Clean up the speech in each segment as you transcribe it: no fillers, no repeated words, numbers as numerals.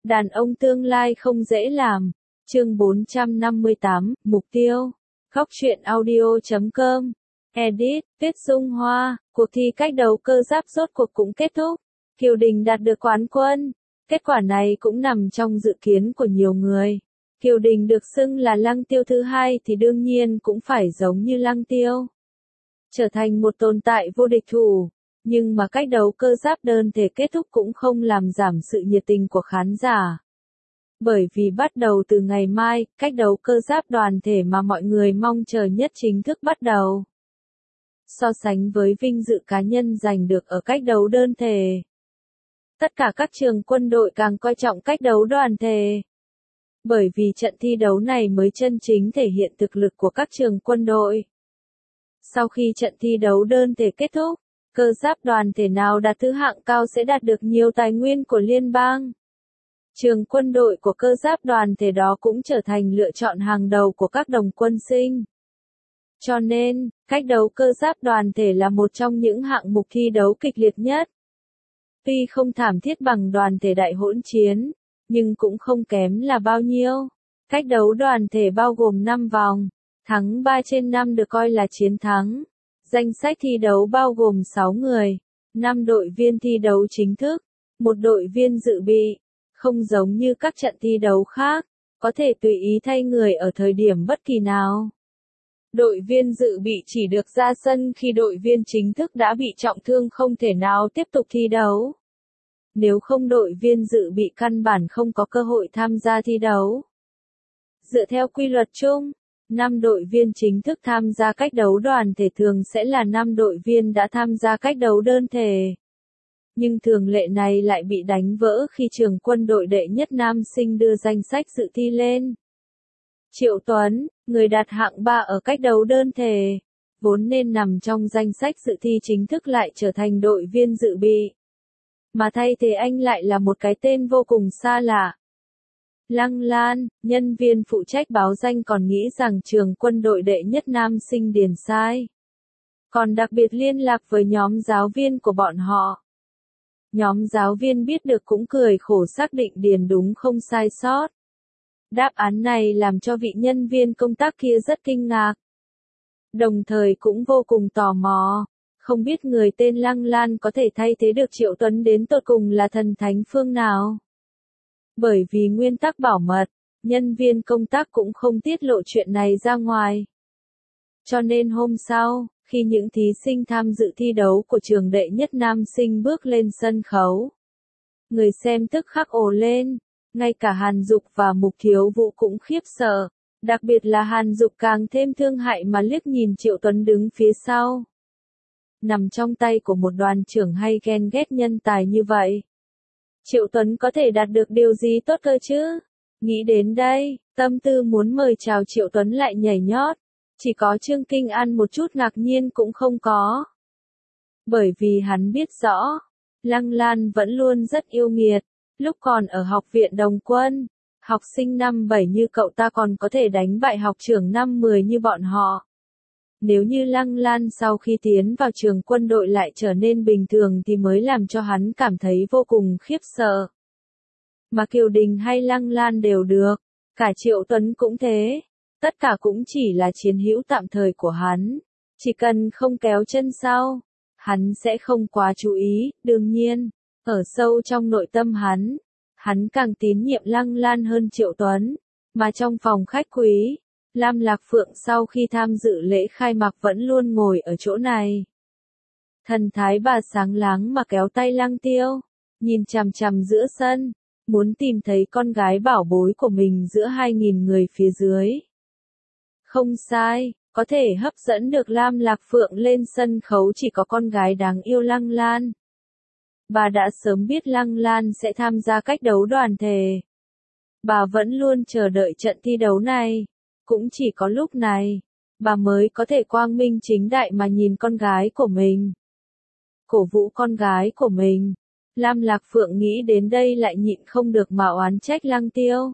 Đàn ông tương lai không dễ làm. Chương 458, Mục tiêu. Góc truyện audio.com. Edit, Tuyết Dung Hoa. Cuộc thi cách đấu cơ giáp rốt cuộc cũng kết thúc. Kiều Đình đạt được quán quân. Kết quả này cũng nằm trong dự kiến của nhiều người. Kiều Đình được xưng là Lăng Tiêu thứ hai thì đương nhiên cũng phải giống như Lăng Tiêu, trở thành một tồn tại vô địch thủ. Nhưng mà cách đấu cơ giáp đơn thể kết thúc cũng không làm giảm sự nhiệt tình của khán giả. Bởi vì bắt đầu từ ngày mai, cách đấu cơ giáp đoàn thể mà mọi người mong chờ nhất chính thức bắt đầu. So sánh với vinh dự cá nhân giành được ở cách đấu đơn thể, tất cả các trường quân đội càng coi trọng cách đấu đoàn thể. Bởi vì trận thi đấu này mới chân chính thể hiện thực lực của các trường quân đội. Sau khi trận thi đấu đơn thể kết thúc, cơ giáp đoàn thể nào đạt thứ hạng cao sẽ đạt được nhiều tài nguyên của liên bang. Trường quân đội của cơ giáp đoàn thể đó cũng trở thành lựa chọn hàng đầu của các đồng quân sinh. Cho nên, cách đấu cơ giáp đoàn thể là một trong những hạng mục thi đấu kịch liệt nhất. Tuy không thảm thiết bằng đoàn thể đại hỗn chiến, nhưng cũng không kém là bao nhiêu. Cách đấu đoàn thể bao gồm 5 vòng, thắng 3 trên 5 được coi là chiến thắng. Danh sách thi đấu bao gồm 6 người, 5 đội viên thi đấu chính thức, 1 đội viên dự bị. Không giống như các trận thi đấu khác, có thể tùy ý thay người ở thời điểm bất kỳ nào. Đội viên dự bị chỉ được ra sân khi đội viên chính thức đã bị trọng thương không thể nào tiếp tục thi đấu. Nếu không đội viên dự bị căn bản không có cơ hội tham gia thi đấu. Dựa theo quy luật chung, 5 đội viên chính thức tham gia cách đấu đoàn thể thường sẽ là 5 đội viên đã tham gia cách đấu đơn thể. Nhưng thường lệ này lại bị đánh vỡ khi trường quân đội đệ nhất nam sinh đưa danh sách dự thi lên. Triệu Tuấn, người đạt hạng 3 ở cách đấu đơn thể, vốn nên nằm trong danh sách dự thi chính thức lại trở thành đội viên dự bị. Mà thay thế anh lại là một cái tên vô cùng xa lạ. Lăng Lan, nhân viên phụ trách báo danh còn nghĩ rằng trường quân đội đệ nhất nam sinh điền sai. Còn đặc biệt liên lạc với nhóm giáo viên của bọn họ. Nhóm giáo viên biết được cũng cười khổ xác định điền đúng không sai sót. Đáp án này làm cho vị nhân viên công tác kia rất kinh ngạc. Đồng thời cũng vô cùng tò mò. Không biết người tên Lăng Lan có thể thay thế được Triệu Tuấn đến tột cùng là thần thánh phương nào. Bởi vì nguyên tắc bảo mật, nhân viên công tác cũng không tiết lộ chuyện này ra ngoài. Cho nên hôm sau, khi những thí sinh tham dự thi đấu của trường đệ nhất nam sinh bước lên sân khấu, người xem tức khắc ồ lên, ngay cả Hàn Dục và Mục Thiếu Vũ cũng khiếp sợ, đặc biệt là Hàn Dục càng thêm thương hại mà liếc nhìn Triệu Tuấn đứng phía sau. Nằm trong tay của một đoàn trưởng hay ghen ghét nhân tài như vậy. Triệu Tuấn có thể đạt được điều gì tốt cơ chứ? Nghĩ đến đây, tâm tư muốn mời chào Triệu Tuấn lại nhảy nhót. Chỉ có Trương Kinh An một chút ngạc nhiên cũng không có. Bởi vì hắn biết rõ, Lăng Lan vẫn luôn rất yêu nghiệt. Lúc còn ở học viện Đồng Quân, học sinh năm 7 như cậu ta còn có thể đánh bại học trưởng năm 10 như bọn họ. Nếu như Lăng Lan sau khi tiến vào trường quân đội lại trở nên bình thường thì mới làm cho hắn cảm thấy vô cùng khiếp sợ. Mà Kiều Đình hay Lăng Lan đều được, cả Triệu Tuấn cũng thế. Tất cả cũng chỉ là chiến hữu tạm thời của hắn. Chỉ cần không kéo chân sau, hắn sẽ không quá chú ý. Đương nhiên, ở sâu trong nội tâm hắn càng tín nhiệm Lăng Lan hơn Triệu Tuấn. Mà trong phòng khách quý, Lam Lạc Phượng sau khi tham dự lễ khai mạc vẫn luôn ngồi ở chỗ này. Thần thái bà sáng láng mà kéo tay Lăng Tiêu, nhìn chằm chằm giữa sân, muốn tìm thấy con gái bảo bối của mình giữa 2.000 người phía dưới. Không sai, có thể hấp dẫn được Lam Lạc Phượng lên sân khấu chỉ có con gái đáng yêu Lăng Lan. Bà đã sớm biết Lăng Lan sẽ tham gia cách đấu đoàn thể. Bà vẫn luôn chờ đợi trận thi đấu này. Cũng chỉ có lúc này, bà mới có thể quang minh chính đại mà nhìn con gái của mình. Cổ vũ con gái của mình. Lam Lạc Phượng nghĩ đến đây lại nhịn không được mà oán trách Lăng Tiêu.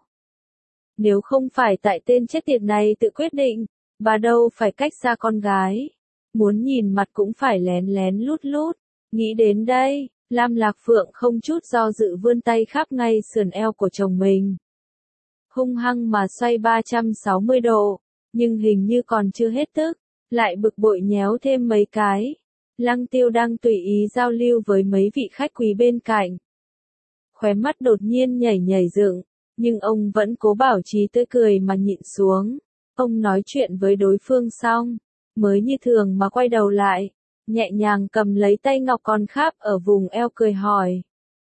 Nếu không phải tại tên chết tiệt này tự quyết định, bà đâu phải cách xa con gái. Muốn nhìn mặt cũng phải lén lén lút lút. Nghĩ đến đây, Lam Lạc Phượng không chút do dự vươn tay khắp ngay sườn eo của chồng mình. Hung hăng mà xoay 360 độ, nhưng hình như còn chưa hết tức, lại bực bội nhéo thêm mấy cái. Lăng Tiêu đang tùy ý giao lưu với mấy vị khách quý bên cạnh. Khóe mắt đột nhiên nhảy nhảy dựng, nhưng ông vẫn cố bảo trì tươi cười mà nhịn xuống. Ông nói chuyện với đối phương xong, mới như thường mà quay đầu lại, nhẹ nhàng cầm lấy tay ngọc còn kháp ở vùng eo cười hỏi.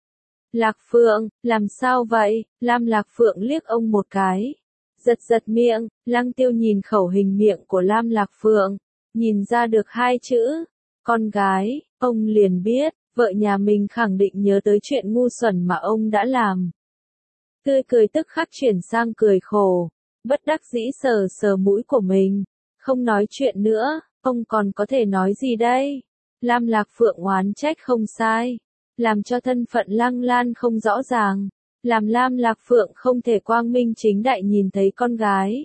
Lạc Phượng, làm sao vậy? Lam Lạc Phượng liếc ông một cái. Giật giật miệng, Lăng Tiêu nhìn khẩu hình miệng của Lam Lạc Phượng, nhìn ra được hai chữ, con gái, ông liền biết, vợ nhà mình khẳng định nhớ tới chuyện ngu xuẩn mà ông đã làm. Tươi cười tức khắc chuyển sang cười khổ, bất đắc dĩ sờ sờ mũi của mình, không nói chuyện nữa, ông còn có thể nói gì đây? Lam Lạc Phượng oán trách không sai, làm cho thân phận Lăng Lan không rõ ràng, làm Lam Lạc Phượng không thể quang minh chính đại nhìn thấy con gái.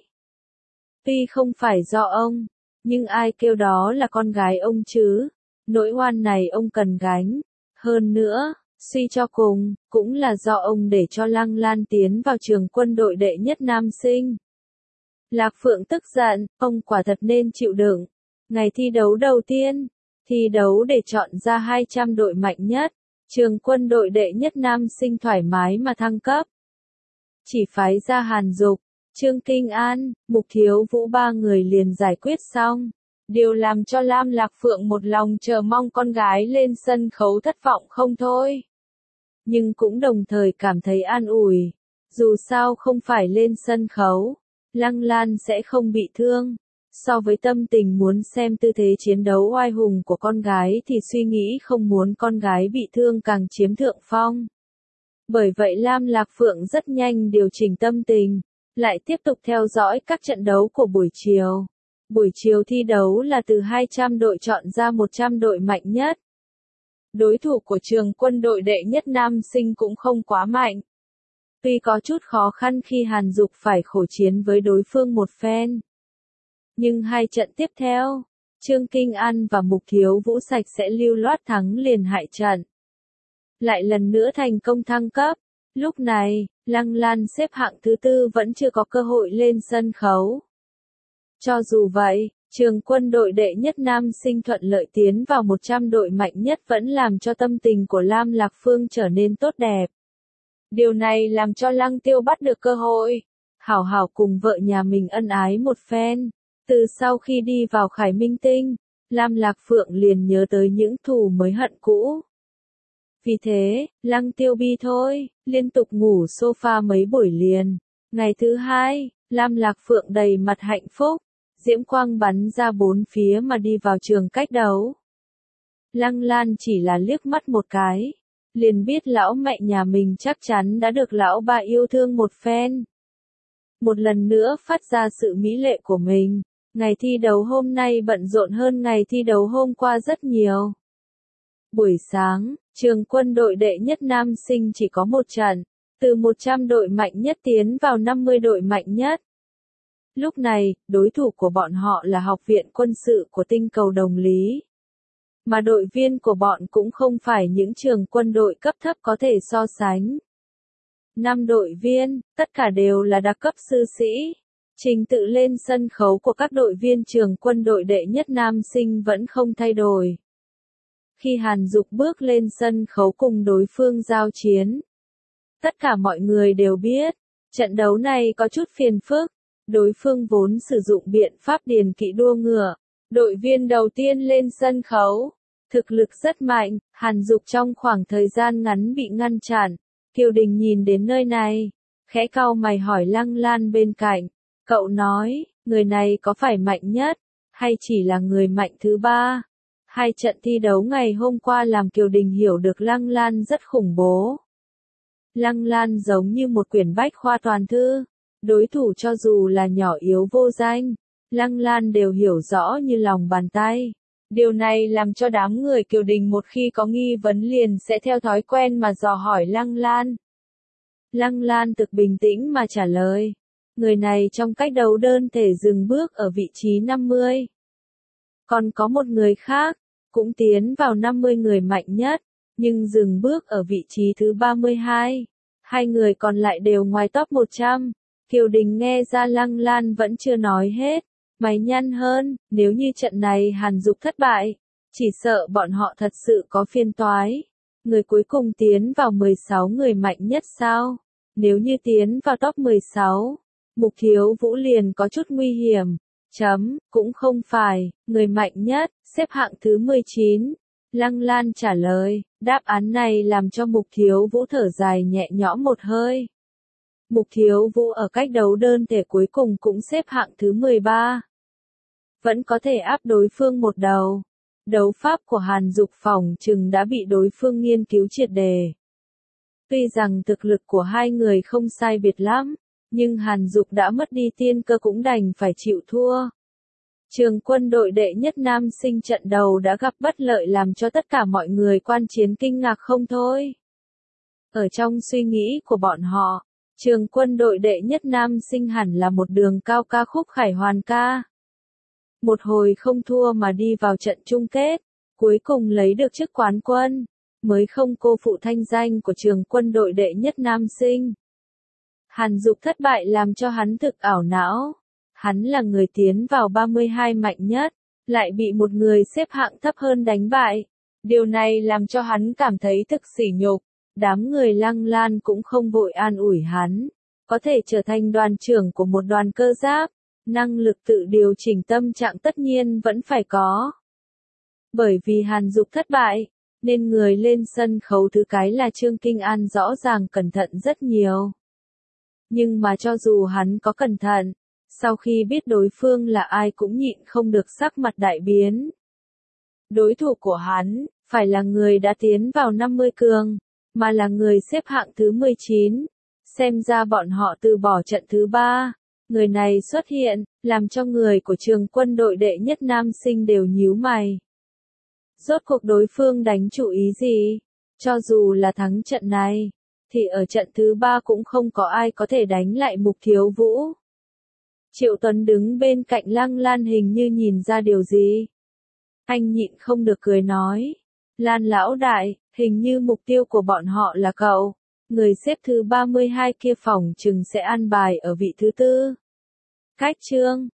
Tuy không phải do ông, nhưng ai kêu đó là con gái ông chứ, nỗi oan này ông cần gánh. Hơn nữa, suy cho cùng, cũng là do ông để cho Lăng Lan tiến vào trường quân đội đệ nhất nam sinh. Lạc Phượng tức giận, ông quả thật nên chịu đựng. Ngày thi đấu đầu tiên, thi đấu để chọn ra 200 đội mạnh nhất, trường quân đội đệ nhất nam sinh thoải mái mà thăng cấp. Chỉ phái ra Hàn Dục, Trương Kinh An, Mục Thiếu Vũ ba người liền giải quyết xong. Điều làm cho Lam Lạc Phượng một lòng chờ mong con gái lên sân khấu thất vọng không thôi. Nhưng cũng đồng thời cảm thấy an ủi. Dù sao không phải lên sân khấu, Lăng Lan sẽ không bị thương. So với tâm tình muốn xem tư thế chiến đấu oai hùng của con gái thì suy nghĩ không muốn con gái bị thương càng chiếm thượng phong. Bởi vậy Lam Lạc Phượng rất nhanh điều chỉnh tâm tình, lại tiếp tục theo dõi các trận đấu của buổi chiều. Buổi chiều thi đấu là từ 200 đội chọn ra 100 đội mạnh nhất. Đối thủ của trường quân đội đệ nhất nam sinh cũng không quá mạnh. Tuy có chút khó khăn khi Hàn Dục phải khổ chiến với đối phương một phen. Nhưng hai trận tiếp theo, Trương Kinh An và Mục Thiếu Vũ sạch sẽ lưu loát thắng liền hại trận. Lại lần nữa thành công thăng cấp. Lúc này, Lăng Lan xếp hạng thứ tư vẫn chưa có cơ hội lên sân khấu. Cho dù vậy, trường quân đội đệ nhất nam sinh thuận lợi tiến vào 100 đội mạnh nhất vẫn làm cho tâm tình của Lam Lạc Phương trở nên tốt đẹp. Điều này làm cho Lăng Tiêu bắt được cơ hội, hảo hảo cùng vợ nhà mình ân ái một phen. Từ sau khi đi vào Khải Minh Tinh, Lam Lạc Phượng liền nhớ tới những thù mới hận cũ. Vì thế, Lăng Tiêu bi thôi, liên tục ngủ sofa mấy buổi liền. Ngày thứ hai, Lam Lạc Phượng đầy mặt hạnh phúc, diễm quang bắn ra bốn phía mà đi vào trường cách đấu. Lăng Lan chỉ là liếc mắt một cái, liền biết lão mẹ nhà mình chắc chắn đã được lão ba yêu thương một phen. Một lần nữa phát ra sự mỹ lệ của mình, ngày thi đấu hôm nay bận rộn hơn ngày thi đấu hôm qua rất nhiều. Buổi sáng, trường quân đội đệ nhất nam sinh chỉ có một trận, từ 100 đội mạnh nhất tiến vào 50 đội mạnh nhất. Lúc này, đối thủ của bọn họ là học viện quân sự của tinh cầu Đồng Lý. Mà đội viên của bọn cũng không phải những trường quân đội cấp thấp có thể so sánh. 5 đội viên, tất cả đều là đặc cấp sư sĩ. Trình tự lên sân khấu của các đội viên trường quân đội đệ nhất nam sinh vẫn không thay đổi. Khi Hàn Dục bước lên sân khấu cùng đối phương giao chiến, tất cả mọi người đều biết, trận đấu này có chút phiền phức. Đối phương vốn sử dụng biện pháp điền kỵ đua ngựa. Đội viên đầu tiên lên sân khấu, thực lực rất mạnh, Hàn Dục trong khoảng thời gian ngắn bị ngăn chặn. Kiều Đình nhìn đến nơi này, khẽ cau mày hỏi Lăng Lan bên cạnh. Cậu nói, người này có phải mạnh nhất, hay chỉ là người mạnh thứ ba? Hai trận thi đấu ngày hôm qua làm Kiều Đình hiểu được Lăng Lan rất khủng bố. Lăng Lan giống như một quyển bách khoa toàn thư. Đối thủ cho dù là nhỏ yếu vô danh, Lăng Lan đều hiểu rõ như lòng bàn tay. Điều này làm cho đám người Kiều Đình một khi có nghi vấn liền sẽ theo thói quen mà dò hỏi Lăng Lan. Lăng Lan thực bình tĩnh mà trả lời. Người này trong cách đấu đơn thể dừng bước ở vị trí 50. Còn có một người khác, cũng tiến vào 50 người mạnh nhất. nhưng dừng bước ở vị trí thứ 32. Hai người còn lại đều ngoài top 100. Kiều Đình nghe ra Lăng Lan vẫn chưa nói hết, mày nhăn hơn, nếu như trận này Hàn Dục thất bại, chỉ sợ bọn họ thật sự có phiên toái. Người cuối cùng tiến vào 16 người mạnh nhất sao? Nếu như tiến vào top 16, Mục Thiếu Vũ liền có chút nguy hiểm. Cũng không phải, người mạnh nhất, xếp hạng thứ 19. Lăng Lan trả lời, đáp án này làm cho Mục Thiếu Vũ thở dài nhẹ nhõm một hơi. Mục Thiếu Vũ ở cách đấu đơn thể cuối cùng cũng xếp hạng thứ 13. Vẫn có thể áp đối phương một đầu. Đấu pháp của Hàn Dục phỏng chừng đã bị đối phương nghiên cứu triệt đề. Tuy rằng thực lực của hai người không sai biệt lắm, nhưng Hàn Dục đã mất đi tiên cơ cũng đành phải chịu thua. Trường quân đội đệ nhất nam sinh trận đầu đã gặp bất lợi làm cho tất cả mọi người quan chiến kinh ngạc không thôi. Ở trong suy nghĩ của bọn họ, trường quân đội đệ nhất nam sinh hẳn là một đường cao ca khúc khải hoàn ca. Một hồi không thua mà đi vào trận chung kết, cuối cùng lấy được chức quán quân, mới không cô phụ thanh danh của trường quân đội đệ nhất nam sinh. Hàn Dục thất bại làm cho hắn thực ảo não. Hắn là người tiến vào 32 mạnh nhất, lại bị một người xếp hạng thấp hơn đánh bại. Điều này làm cho hắn cảm thấy thực sỉ nhục. Đám người Lăng Lan cũng không vội an ủi hắn. Có thể trở thành đoàn trưởng của một đoàn cơ giáp, năng lực tự điều chỉnh tâm trạng tất nhiên vẫn phải có. Bởi vì Hàn Dục thất bại, nên người lên sân khấu thứ cái là Trương Kinh An rõ ràng cẩn thận rất nhiều. Nhưng mà cho dù hắn có cẩn thận, sau khi biết đối phương là ai cũng nhịn không được sắc mặt đại biến. Đối thủ của hắn, phải là người đã tiến vào 50 cường, mà là người xếp hạng thứ 19. Xem ra bọn họ từ bỏ trận thứ 3. Người này xuất hiện, làm cho người của trường quân đội đệ nhất nam sinh đều nhíu mày. Rốt cuộc đối phương đánh chủ ý gì? Cho dù là thắng trận này, thì ở trận thứ 3 cũng không có ai có thể đánh lại Mục Thiếu Vũ. Triệu Tuấn đứng bên cạnh Lăng Lan hình như nhìn ra điều gì. Anh nhịn không được cười nói. Lan lão đại, hình như mục tiêu của bọn họ là cậu. Người xếp thứ 32 kia phỏng chừng sẽ ăn bài ở vị thứ 4. Cách chương